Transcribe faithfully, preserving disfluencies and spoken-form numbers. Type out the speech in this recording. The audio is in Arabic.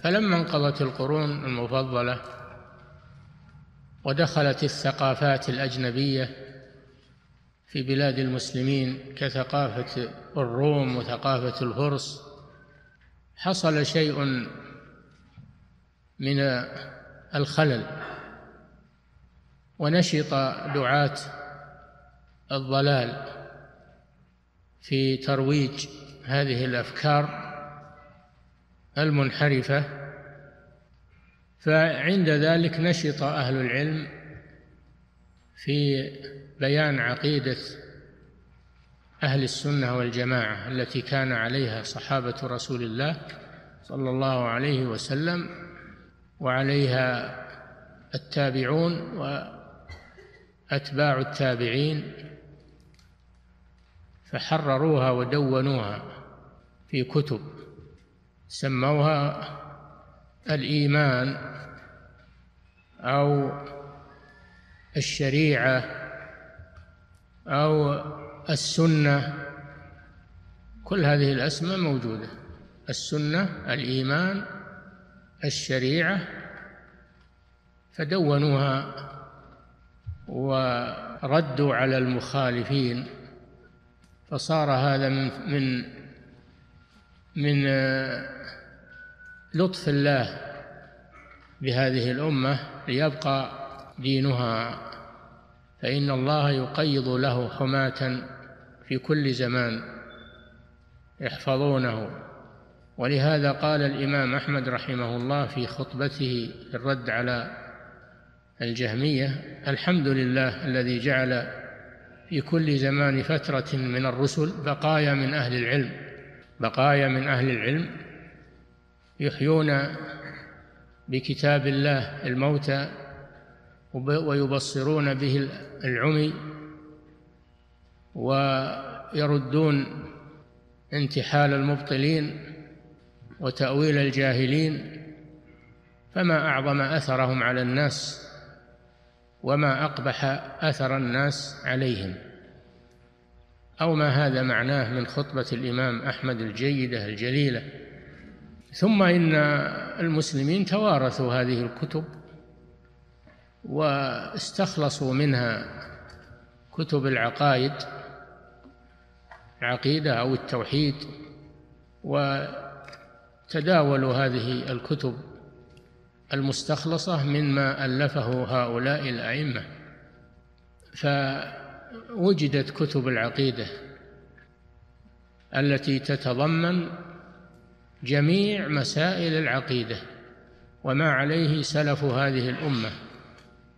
فلما انقضت القرون المفضلة ودخلت الثقافات الأجنبية في بلاد المسلمين كثقافة الروم وثقافة الفرس، حصل شيء من الخلل، ونشط دعاة الضلال في ترويج هذه الأفكار المنحرفة. فعند ذلك نشط أهل العلم في بيان عقيدة أهل السنة والجماعة التي كان عليها صحابة رسول الله صلى الله عليه وسلم، وعليها التابعون وأتباع التابعين، فحرروها ودونوها في كتب سموها الإيمان أو الشريعة أو السنة. كل هذه الأسماء موجودة: السنة، الإيمان، الشريعة، فدونوها وردوا على المخالفين. فصار هذا من من من لطف الله بهذه الأمة ليبقى دينها، فإن الله يقيض له حماة في كل زمان يحفظونه. ولهذا قال الإمام أحمد رحمه الله في خطبته في الرد على الجهمية: الحمد لله الذي جعل في كل زمان فترة من الرسل بقايا من أهل العلم بقايا من أهل العلم يحيون بكتاب الله الموتى ويبصرون به العمي ويردون انتحال المبطلين وتأويل الجاهلين. فما أعظم أثرهم على الناس وما أقبح أثر الناس عليهم، أو ما هذا معناه من خطبة الإمام أحمد الجيدة الجليلة. ثم إن المسلمين توارثوا هذه الكتب واستخلصوا منها كتب العقائد، العقيدة أو التوحيد، وتداولوا هذه الكتب المستخلصة مما ألفه هؤلاء الأئمة، فوجدت كتب العقيدة التي تتضمن جميع مسائل العقيدة وما عليه سلف هذه الأمة